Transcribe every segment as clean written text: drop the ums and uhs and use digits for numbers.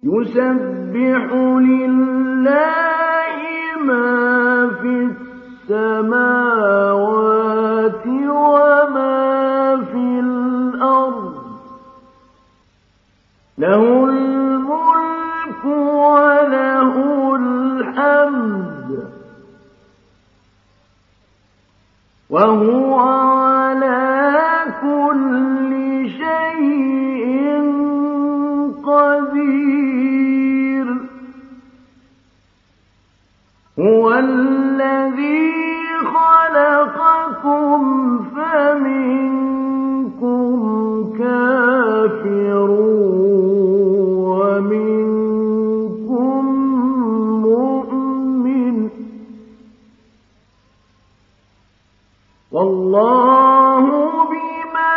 يسبح لله ما في السماوات وما في الأرض له الملك وله الحمد وهو على كل شيء قدير هو الذي خلقكم فمنكم كافر ومنكم مؤمن والله بما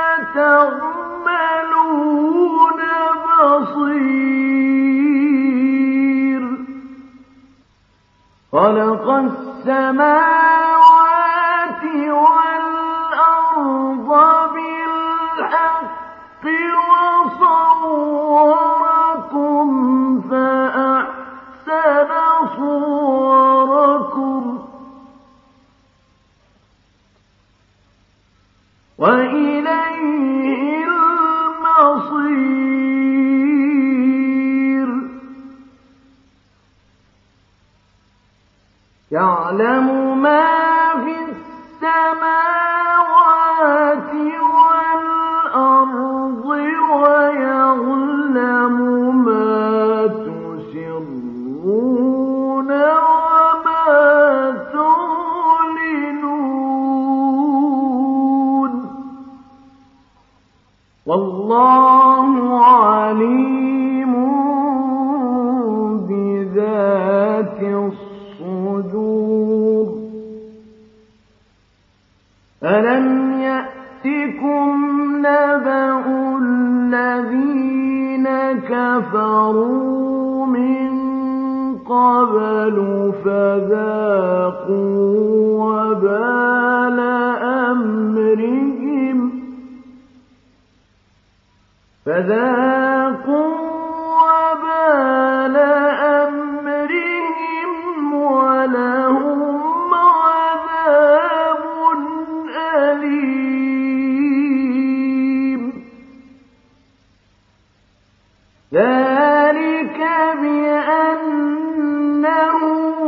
تعملون بصير خلق السماوات والأرض بالحق وصوركم فأحسن صوركم وإليه المصير يعلم ما في السماوات والأرض ويعلم ما تسرون وما تعلنون والله عليم بذات الصدور ألم يأتكم نبأ الذين كفروا من قبل فذاقوا وبال أمرهم ولهم عذاب أليم ذلك بأنه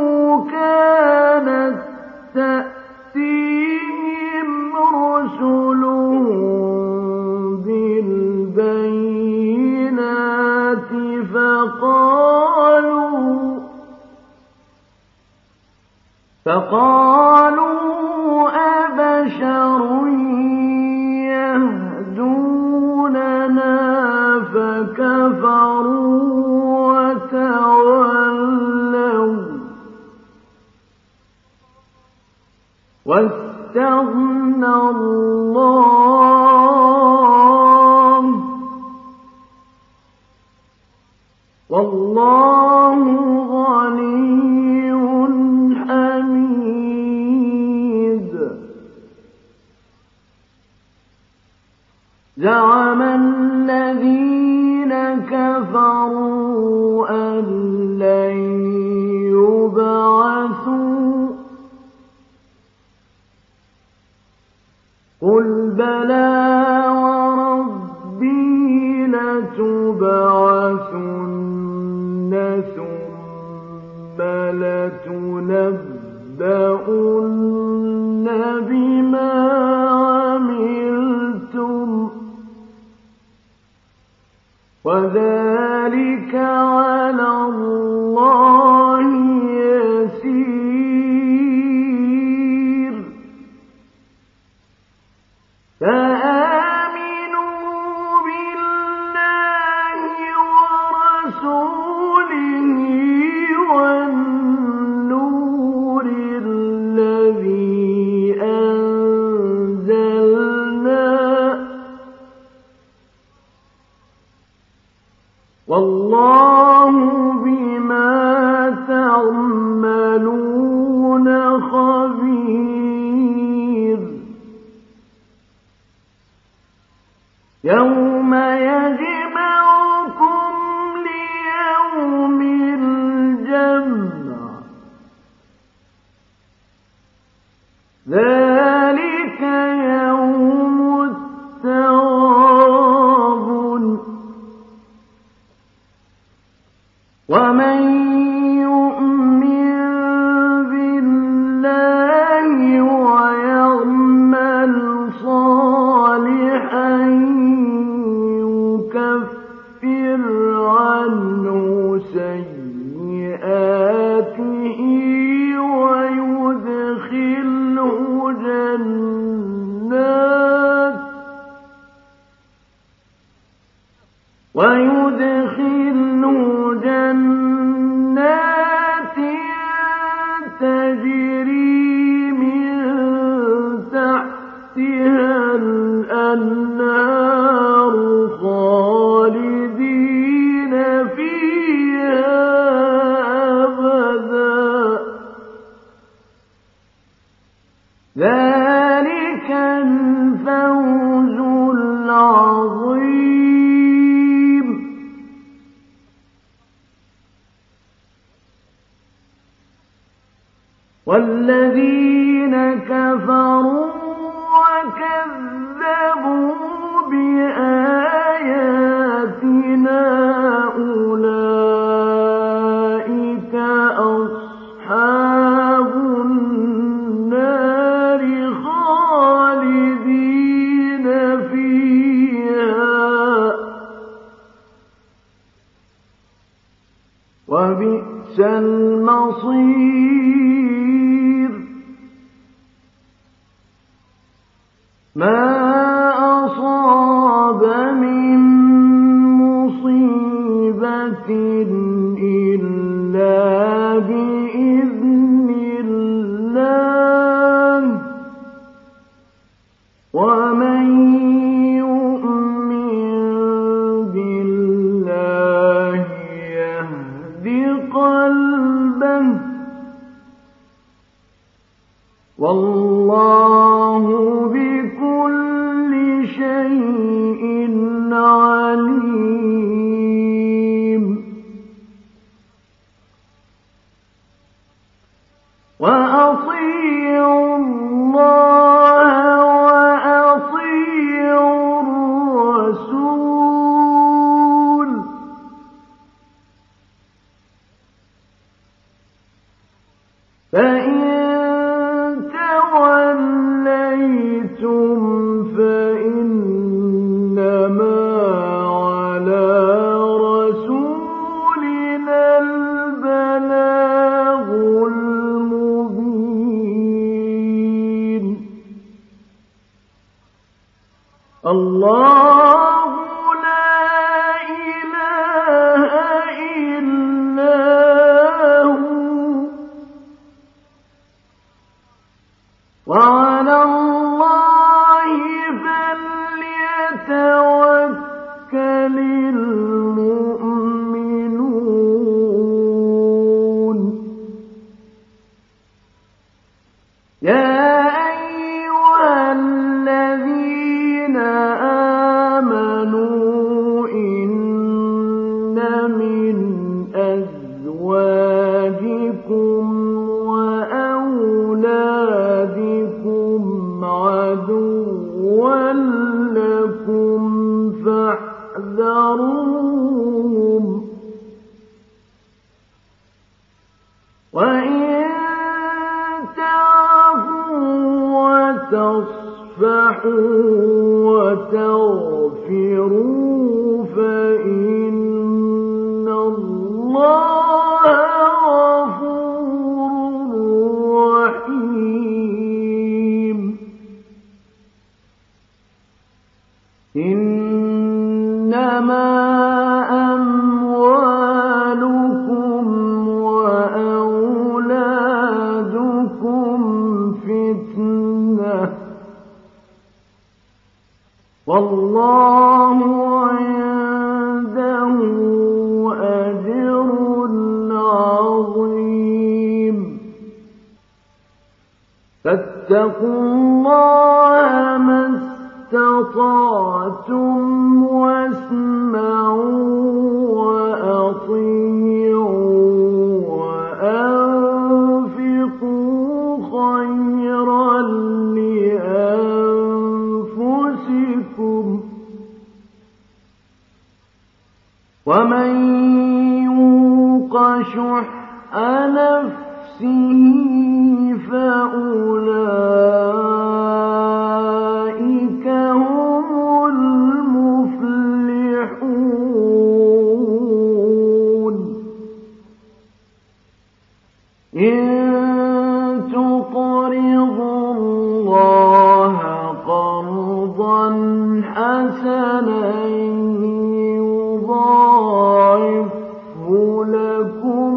كانت تأتيهم رسلهم بالبينات فقالوا أبشر يهدوننا فكفروا وتولوا واستغنى الله والله غني حميد زعم الذين كفروا أن لن يبعثوا قل بلى وربي لتبعثن ثم لتنبؤن بما عملتم وذلك على الله يسير فآمنوا بالله ورسوله والنور الذي أنزلنا والله بما تعملون خبير يوم يجمعكم ومن يؤمن بالله ويعمل صالحا يكفر عنه سيئاته ويدخله جنات تجري من تحتها الأنهار خالدين فيها أبدا ذلك الفوز العظيم. والذين كفروا وكذبوا بآياتنا أولئك أصحاب النار خالدين فيها وبئس المصير. ما أصاب من مصيبة إلا بإذن الله ومن يؤمن بالله يهد قلبه والله بكل شيء عليم. وأطيعوا الله وأطيعوا الرسول فإن توليتم فإنما على رسولنا البلاغ المبين. الله لا إله إلا هو وعلى الله فليتوكل المؤمنون. يا أيها الذين آمنوا إن من أزواجكم وأولادكم عدوا لكم فاحذروهم وإن تعفوا وتصفحوا وتغفروا فإن الله غفور رحيم. إنما أموالكم وأولادكم فتنة والله عنده أجر عظيم. فاتقوا الله ما استطعتم واسمعوا وأطيعوا وأنفقوا خيرا لأنفسكم ومن يوق شح نفسه فأولئك هم المفلحون إن تقرضوا الله قرضا حسنا يضاعفه لكم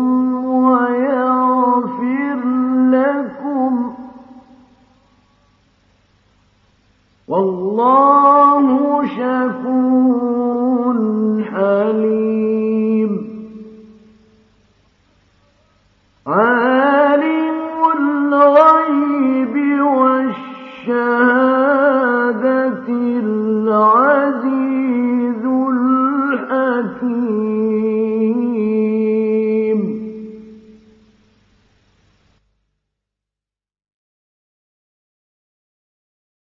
ويغفر لكم والله شكور حليم عالم الغيب والشهادة العزيز الحكيم